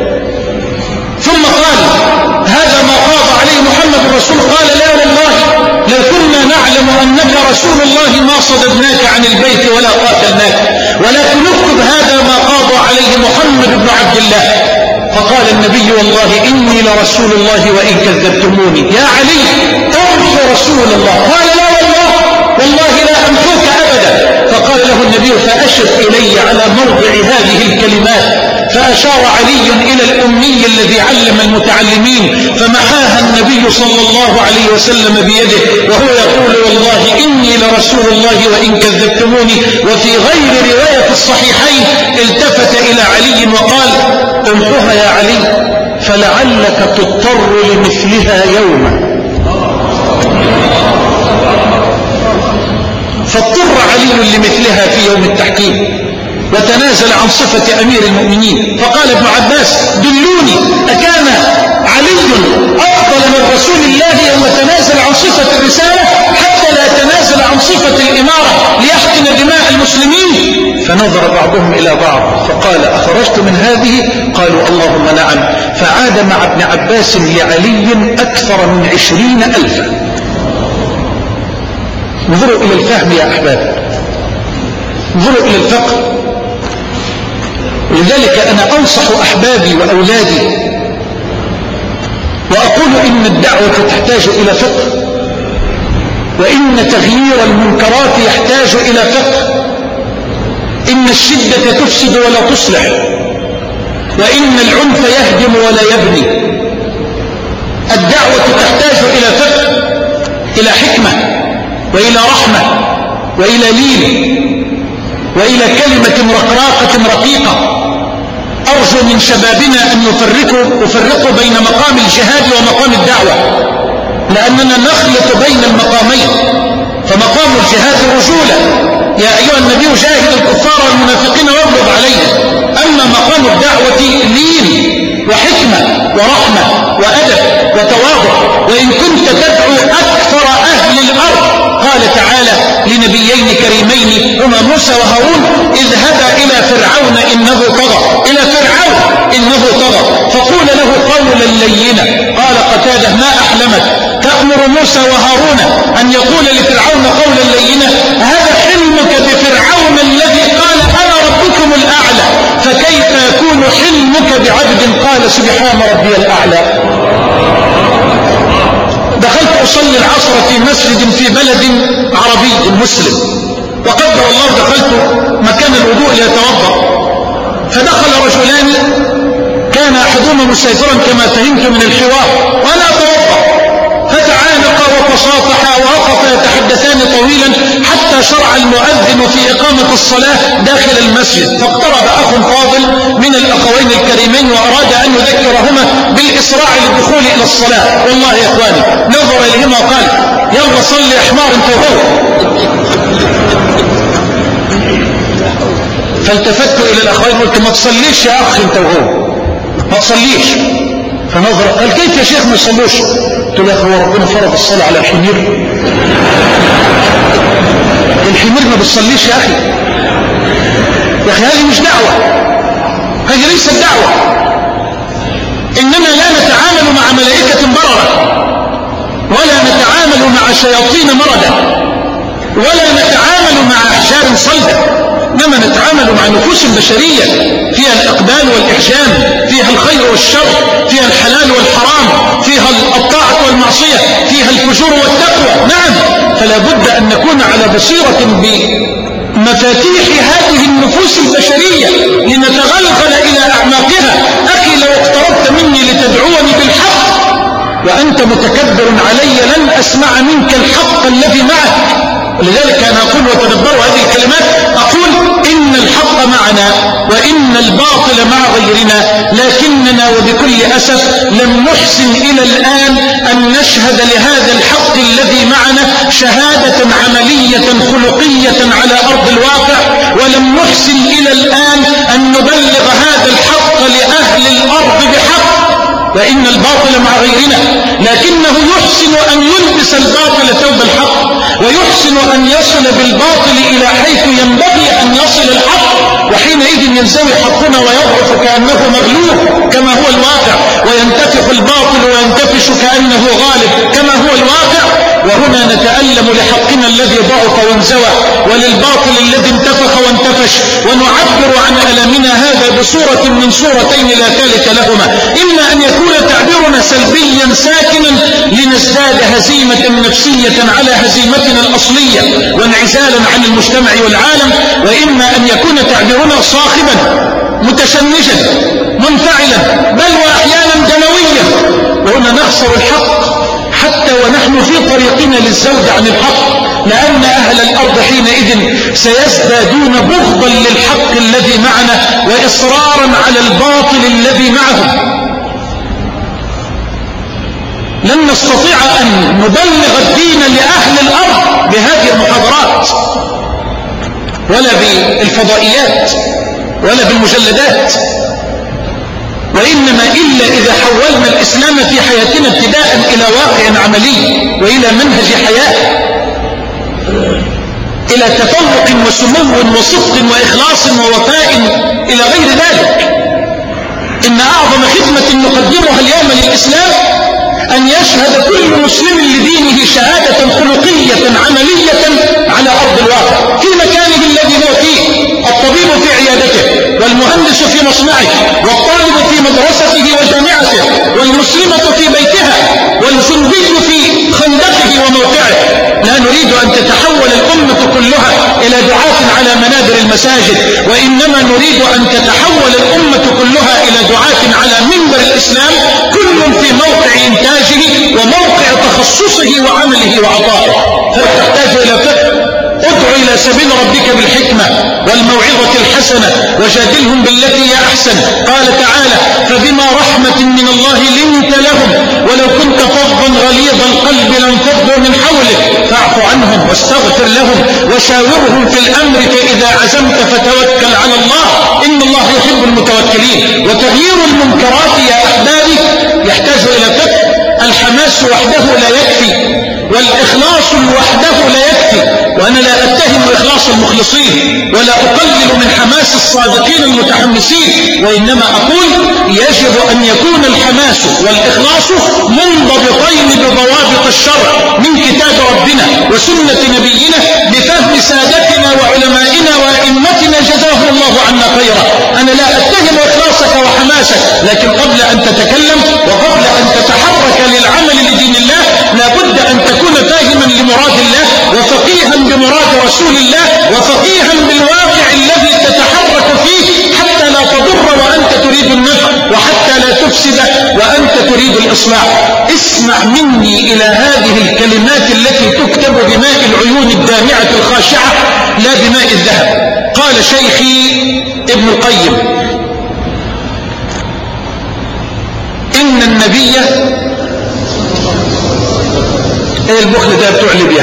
ثم قال هذا ما قاضى عليه محمد رسول. قال لا والله لو كنا نعلم أنك رسول الله ما صددناك عن البيت ولا قاتلناك، ولكن اكتب هذا ما قاضى عليه محمد بن عبد الله. فقال النبي والله إني لرسول الله وإن كذبتموني. يا علي أمحو رسول الله. قال لا والله والله لا أمحوك أبدا. فقال له النبي فأشر إلي على موضع هذه الكلمات، فأشار علي إلى الأمي الذي علم المتعلمين فمحاها النبي صلى الله عليه وسلم بيده وهو يقول والله إني لرسول الله وإن كذبتموني. وفي غير رواية الصحيحين التفت إلى علي وقال امحوها يا علي فلعلك تضطر لمثلها يوما. فاضطر علي لمثلها في يوم التحكيم وتنازل عن صفة أمير المؤمنين. فقال ابن عباس دلوني أكان علي أفضل من رسول الله يوم تنازل عن صفة الرسالة حتى لا تنازل عن صفة الإمارة ليحقن دماء المسلمين؟ فنظر بعضهم إلى بعض فقال أخرجت من هذه؟ قالوا اللهم نعم. فعاد مع ابن عباس لعلي أكثر من عشرين ألفا. انظروا إلى الفهم يا أحباب، انظروا إلى الفقه. ولذلك أنا أنصح أحبابي وأولادي وأقول إن الدعوة تحتاج إلى فقه، وإن تغيير المنكرات يحتاج إلى فقه. إن الشدة تفسد ولا تصلح، وإن العنف يهدم ولا يبني. الدعوة تحتاج إلى فقه، إلى حكمة، وإلى رحمة، وإلى لين، وإلى كلمة رقراقة رقيقة. أرجو من شبابنا أن يفرقوا, يفرقوا بين مقام الجهاد ومقام الدعوة، لأننا نخلط بين المقامين. فمقام الجهاد رجولة، يا أيها النبي جاهد الكفار والمنافقين واغلظ عليهم. أما مقام الدعوة لين وحكمة ورحمة وأدب وتواضع. وإن كنت تدعو أكثر أهل الأرض، قال تعالى لنبيين كريمين هما موسى وهارون اذهبا إلى فرعون إنه طغى. إلى فرعون إنه طغى فقول له قولا لينا. قال قتادة ما أحلمك تأمر موسى وهارون أن يقول لفرعون قولا لينا؟ هذا حلمك بفرعون الذي قال أنا ربكم الأعلى، فكيف يكون حلمك بعبد قال سبحان ربي الأعلى؟ دخلت أصلي العصر في مسجد في بلد عربي مسلم، وقدر الله دخلت مكان الوضوء ليتوضأ، فدخل رجلان كان أحدهما مسافرا كما فهمت من الحوار وأنا أتوضأ، فتعانقا وتصافحا ووقفا يتحدثان طويلا حتى شرع المؤذن في إقامة الصلاة داخل المسجد. فاقترب أخ فاضل من الأخوين الكريمين وأراد أن يذكرهما بالإسراع للدخول إلى الصلاة. والله يا إخواني نظر إليهما وقال يلا صلي يا حمار انت وهو. فالتفت إلى الأخوين وقلت ما تصليش يا أخ انت وهو، ما تصليش. فنظر قال كيف يا شيخ ما يصلوش؟ قلت له يا اخي هو ربنا فرض الصلاة على الحمير؟ الحمير ما بتصليش يا اخي. يا اخي هذه مش دعوة، هذه ليست دعوة. اننا لا نتعامل مع ملائكة بررة، ولا نتعامل مع شياطين مردة، ولا نتعامل مع احجار صلدة، انما نتعامل مع نفوس بشرية فيها الاقبال والاحجام، فيها الخير والشر، فيها الحلال والحرام، فيها الطاعة والمعصية، فيها الفجور والتقوى. نعم، فلا بد ان نكون على بصيرة بمفاتيح هذه النفوس البشرية لنتغلغل الى اعماقها. اخي لو اقتربت مني لتدعوني بالحق وانت متكبر علي لن اسمع منك الحق الذي معك. لذلك أنا أقول وتدبروا هذه الكلمات، أقول إن الحق معنا وإن الباطل مع غيرنا، لكننا وبكل أسف لم نحسن إلى الآن أن نشهد لهذا الحق الذي معنا شهادة عملية خلقية على أرض الواقع، ولم نحسن إلى الآن أن نبلغ هذا الحق لأهل الأرض بحق. وإن الباطل مع غيرنا، لكنه يحسن أن يلبس الباطل ثوب الحق، ويحسن أن يصل بالباطل إلى حيث ينبغي أن يصل الحق، وحينئذ ينزوي حقنا ويضعف كأنه مغلوب كما هو الواقع، وينتفخ الباطل وينتفش كأنه غالب كما هو الواقع. وهنا نتألم لحقنا الذي ضعف وانزوى، وللباطل الذي انتفخ وانتفش، ونعبر عن ألمنا هذا بصورة من صورتين لا ثالث لهما. إما أن يكون تعبيرنا سلبيا ساكنا لنزداد هزيمة نفسية على هزيمتنا الأصلية وانعزالا عن المجتمع والعالم، وإما أن يكون تعبيرنا صاخبا متشنجا منفعلا بل وأحيانا دمويا، وهنا نخسر الحق حتى ونحن في طريقنا للزوج عن الحق، لأن أهل الأرض حينئذ سيزدادون بغضا للحق الذي معنا وإصرارا على الباطل الذي معهم. لن نستطيع أن نبلغ الدين لأهل الأرض بهذه المحاضرات ولا بالفضائيات ولا بالمجلدات، وإنما إلا إذا حولنا الإسلام في حياتنا ابتداء إلى واقع عملي وإلى منهج حياة، إلى تفوق وسمو وصدق وإخلاص ووفاء إلى غير ذلك. إن أعظم خدمة نقدمها اليوم للإسلام أن يشهد كل مسلم لدينه شهادة خلقية عملية على أرض الواقع في مكانه الذي هو فيه، الطبيب في عيادته، والمهندس في مصنعه، والطالب في مدرسته وجامعته، والمسلمة في بيتها، والجندي في خندقه وموقعه. لا نريد أن تتحول الأمة كلها إلى دعاة على منابر المساجد، وإنما نريد أن تتحول الأمة كلها إلى دعاة على منبر الإسلام، كل في موقع إنتاجه وموقع تخصصه وعمله وعطائه. فتحتاج إلى فقه. ادع إلى سبيل ربك بالحكمة والموعظة الحسنة وجادلهم بالتي هي أحسن. قال تعالى: فبما رحمة من الله لنت لهم ولو كنت فظا غليظ القلب لانفضوا من حولك فاعف عنهم واستغفر لهم وشاورهم في الأمر فإذا عزمت فتوكل على الله إن الله يحب المتوكلين. وتغيير المنكرات يا أحبابي يحتاج إلى فقه. الحماس وحده لا يكفي، والإخلاص وحده لا يكفي، وأنا لا أتهم إخلاص المخلصين ولا أقلل من حماس الصادقين المتحمسين، وإنما أقول يجب أن يكون الحماس والإخلاص منضبطين بضوابط الشرع من كتاب ربنا وسنة نبينا بفهم سادتنا وعلمائنا وأئمتنا جزاهم الله عنا خيرا. أنا لا أتهم إخلاصك وحماسك، لكن قبل أن تتكلم وقبل أن تتحرك للعمل لدين الله لابد أن تكون فاهما لمراد الله وفقيها بمراد رسول الله وفقيها بالواقع الذي تتحرك فيه، حتى لا تضر وأنت تريد النفع وحتى لا تفسد وأنت تريد الإصلاح. اسمع مني إلى هذه الكلمات التي تكتب بماء العيون الدامعة الخاشعة لا بماء الذهب. قال شيخي ابن القيم: إن النبي ايه البخل ده بتوع ليبيا؟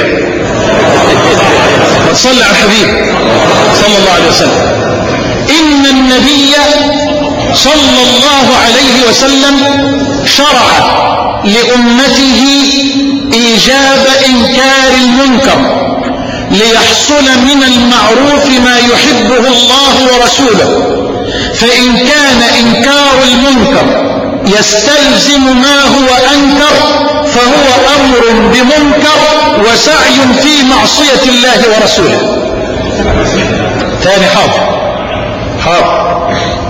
صلى على الحبيب صلى الله عليه وسلم. إن النبي صلى الله عليه وسلم شرع لأمته إيجاب إنكار المنكر ليحصل من المعروف ما يحبه الله ورسوله، فإن كان إنكار المنكر يستلزم ما هو أنكر فهو أمر بمنكر وسعي في معصية الله ورسوله. ثاني حاضر حاضر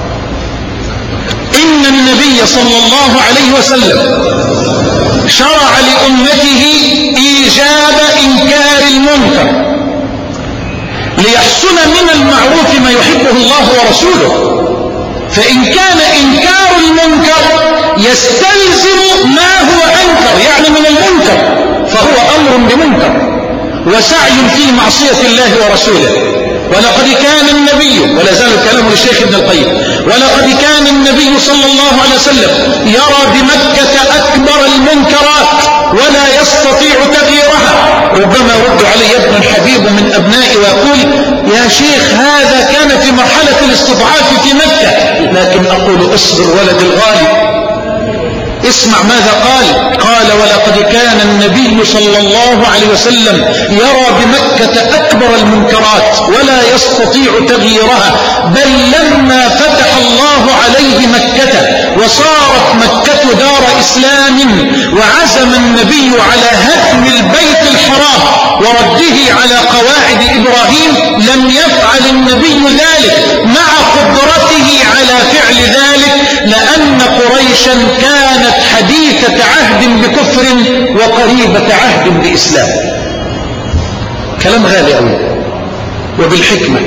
إن النبي صلى الله عليه وسلم شرع لأمته إيجاب إنكار المنكر ليحصل من المعروف ما يحبه الله ورسوله، فإن كان إنكار المنكر يستلزم ما هو أنكر يعني من المنكر فهو أمر بمنكر وسعي في معصية الله ورسوله. ولقد كان النبي، ولا زال كلامه للشيخ ابن القيم، ولقد كان النبي صلى الله عليه وسلم يرى بمكة أكبر المنكرات ولا يستطيع تغييرها. ربما يرد علي ابن الحبيب من أبنائي ويقول يا شيخ هذا كان في مرحلة الاستضعاف في مكة، لكن أقول اصبر ولد الغالي، اسمع ماذا قال. قال ولقد كان النبي صلى الله عليه وسلم يرى بمكة أكبر المنكرات ولا يستطيع تغييرها، بل لما فتح الله عليه مكة وصارت مكة دار إسلام وعزم النبي على هدم البيت الحرام ورده على قواعد إبراهيم لم يفعل النبي ذلك مع قدرته على فعل ذلك، لأن قريشا كانت حديثة عهد بكفر وقريبة عهد بإسلام. كلام غالي أوي وبالحكمة.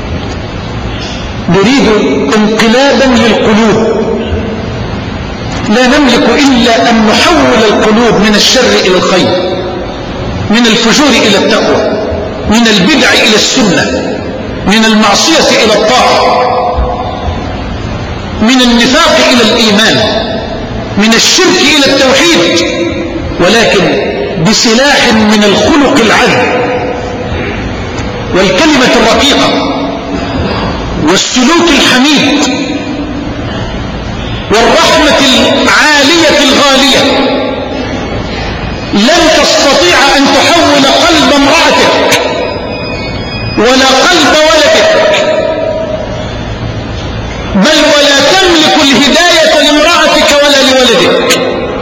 نريد انقلابا للقلوب، لا نملك إلا أن نحول القلوب من الشر إلى الخير، من الفجور إلى التقوى، من البدع إلى السنة، من المعصية إلى الطاعة، من النفاق إلى الإيمان، من الشرك إلى التوحيد، ولكن بسلاح من الخلق العذب والكلمة الرقيقة والسلوك الحميد والرحمة العالية الغالية. لن تستطيع أن تحول قلب امرأتك ولا قلب ولدك، بل ولا تملك الهداية لامرأتك ولا لولدك.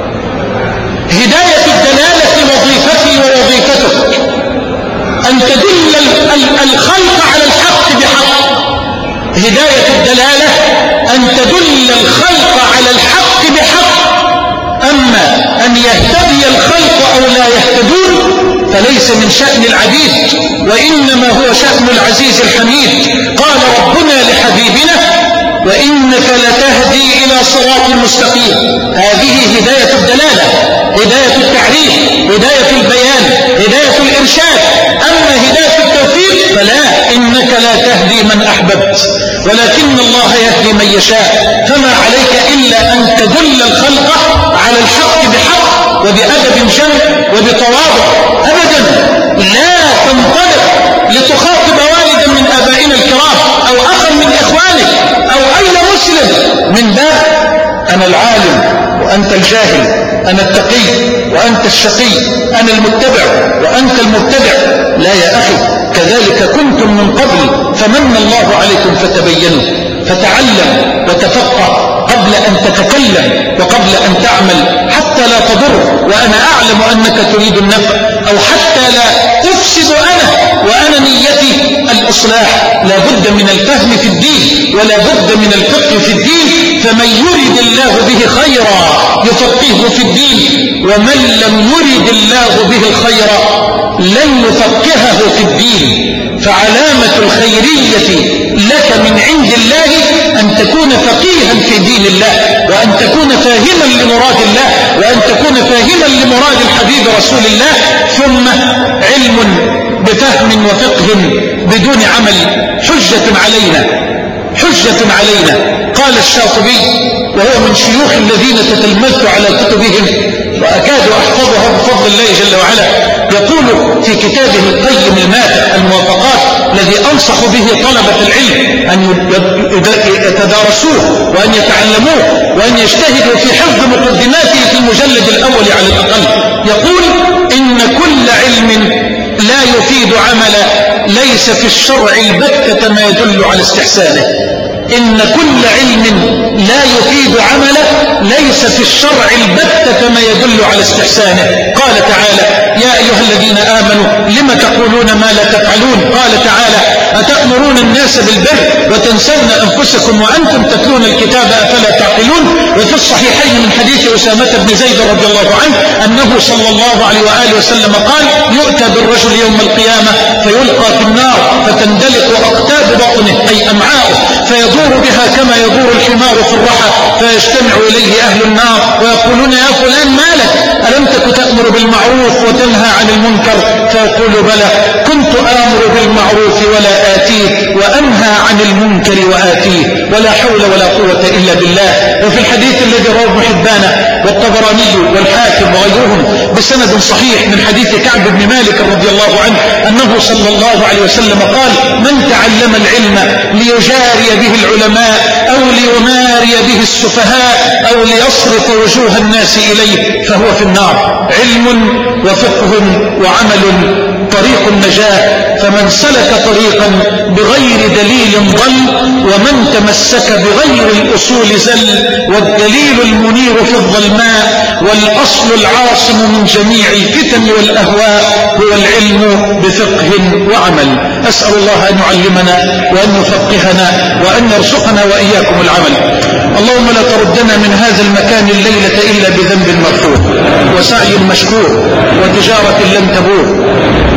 هداية الدلالة وظيفتي ووظيفتك أن تدل الخلق على الحق بحق. هداية الدلالة أن تدل الخلق على الحق بحق، أما أن يهتدي الخلق أو لا يهتدون فليس من شأن العبيد، وإنما هو شأن العزيز الحميد. قال ربنا لحبيبنا وإنك لتهدي إلى صراط مستقيم. هذه هداية الدلالة، هداية التعريف، هداية البيان، هداية الإرشاد. أما هداية التوفيق فلا، إنك لا تهدي من أحببت ولكن الله يهدي من يشاء. فما عليك إلا أن تدل الخلق على الحق بحق وبأدب جم وبتواضع. أبدا لا تنطلق لتخاطب والدا من آبائنا الكرام أو أخا من إخوانك أو أي مسلم من باب أنا العالم وأنت الجاهل، أنا التقي وأنت الشقي، أنا المتبع وأنت المبتدع. لا يا أخي، كذلك كنتم من قبل فمن الله عليكم فتبينوا. فتعلم وتفقه قبل أن تتكلم وقبل أن تعمل حتى لا تضر وأنا أعلم أنك تريد النفع، أو حتى لا أفسد أنا وأنا نيتي الإصلاح. لا بد من الفهم في الدين ولا بد من الفقه في الدين. فمن يرد الله به خيرا يفقهه في الدين، ومن لم يرد الله به الخير لن يفقهه في الدين. فعلامة الخيرية لك من عند الله أن تكون فقيها في دين الله، وأن تكون فاهما لمراد الله، وأن تكون فاهما لمراد الحبيب رسول الله. ثم علم بفهم وفقه بدون عمل حجة علينا، حجة علينا. قال الشاطبي وهو من شيوخ الذين تتلمذت على كتبهم وأكاد أحفظها وفضل الله جل وعلا. يقول في كتابه القيم الماتع الموافقات الذي أنصح به طلبة العلم أن يتدارسوه وأن يتعلموه وأن يجتهدوا في حفظ مقدماته في المجلد الأول على الأقل، يقول إن كل علم لا يفيد عملا ليس في الشرع البتة ما يدل على استحسانه. إن كل علم لا يفيد عمله ليس في الشرع البتة ما يدل على استحسانه. قال تعالى يا أيها الذين آمنوا لم تقولون ما لا تفعلون. قال تعالى أتأمرون الناس بالبر وتنسون أنفسكم وأنتم تتلون الكتاب أفلا تعقلون. وفي الصحيحين من حديث أسامة بن زيد رضي الله عنه أنه صلى الله عليه وآله وسلم قال يؤتى بالرجل يوم القيامة فيلقى في النار فتندلق أقتاب بطنه أي أمعاؤه فيدور بها كما يدور الحمار في الرحى فيجتمع إليه أهل النار ويقولون يا فلان مالك ألم تك تأمر بالمعروف وتنهى عن المنكر؟ فيقول بلى كنت آمر بالمعروف ولا آتيه وأنهى عن المنكر وآتيه ولا حول ولا قوة إلا بالله. وفي الحديث الذي رواه ابن حبان والطبراني والحاكم وغيرهم بسند صحيح من حديث كعب بن مالك رضي الله عنه أنه صلى الله عليه وسلم قال من تعلم العلم ليجاري به العلماء أو ليماري به السفهاء أو ليصرف وجوه الناس إليه فهو في النار. علم وفقه وعمل طريق النجاة. فمن سلك طريقا بغير دليل ضل ومن تمسك بغير الأصول زل. والدليل المنير في الظلماء والأصل العاصم من جميع الفتن والأهواء هو العلم بفقه وعمل. أسأل الله أن يعلمنا وأن يفقهنا وأن يرزقنا وإياكم العمل. اللهم لا تردنا من هذا المكان الليلة إلا بذنب مغفور وسعي مشكور وتجارة لن تبور.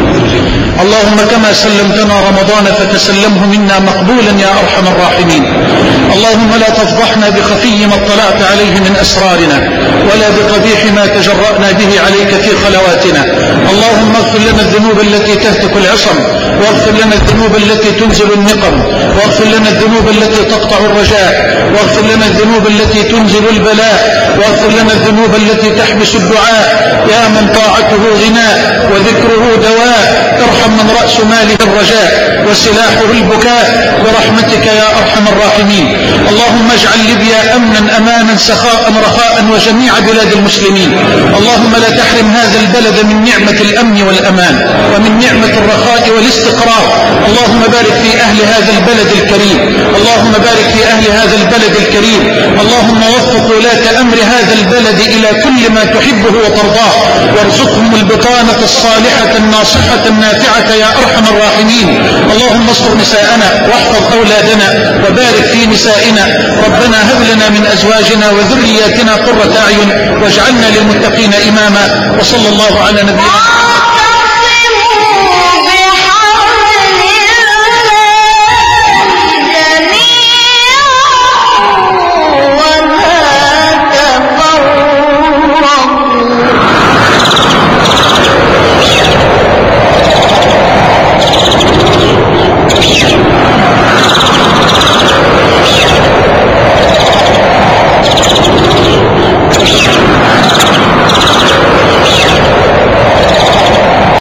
اللهم كما سلمتنا رمضان فتسلمه منا مقبولا يا أرحم الراحمين. اللهم لا تفضحنا بخفي ما اطلعت عليه من أسرارنا ولا بقبيح ما تجرأنا به عليك في خلواتنا. اللهم اغفر لنا الذنوب التي تهتك العصم واغفر لنا الذنوب التي تنزل النقم واغفر لنا الذنوب التي تقطع الرجاء واغفر لنا الذنوب التي تنزل البلاء واغفر لنا الذنوب التي تحبس الدعاء. يا من طاعته غناء وذكره دواء ارحم من رأس ماله الرجاء وسلاحه البكاء برحمتك يا أرحم الراحمين. اللهم اجعل ليبيا أمنا أمانا سخاء رخاء وجميع بلاد المسلمين. اللهم لا تحرم هذا البلد من نعمة الأمن والأمان ومن نعمة الرخاء والاستقرار. اللهم بارك في أهل هذا البلد الكريم. اللهم بارك في أهل هذا البلد الكريم. اللهم وفق ولاة أمر هذا البلد إلى كل ما تحبه وترضاه وارزقهم البطانة الصالحة الناصحة النافعة يا أرحم الراحمين. اللهم استر نساءنا واحفظ أولادنا وبارك في نسائنا. ربنا هب لنا من أزواجنا وذرياتنا قرة أعين واجعلنا للمتقين إماما. وصلى الله على نبينا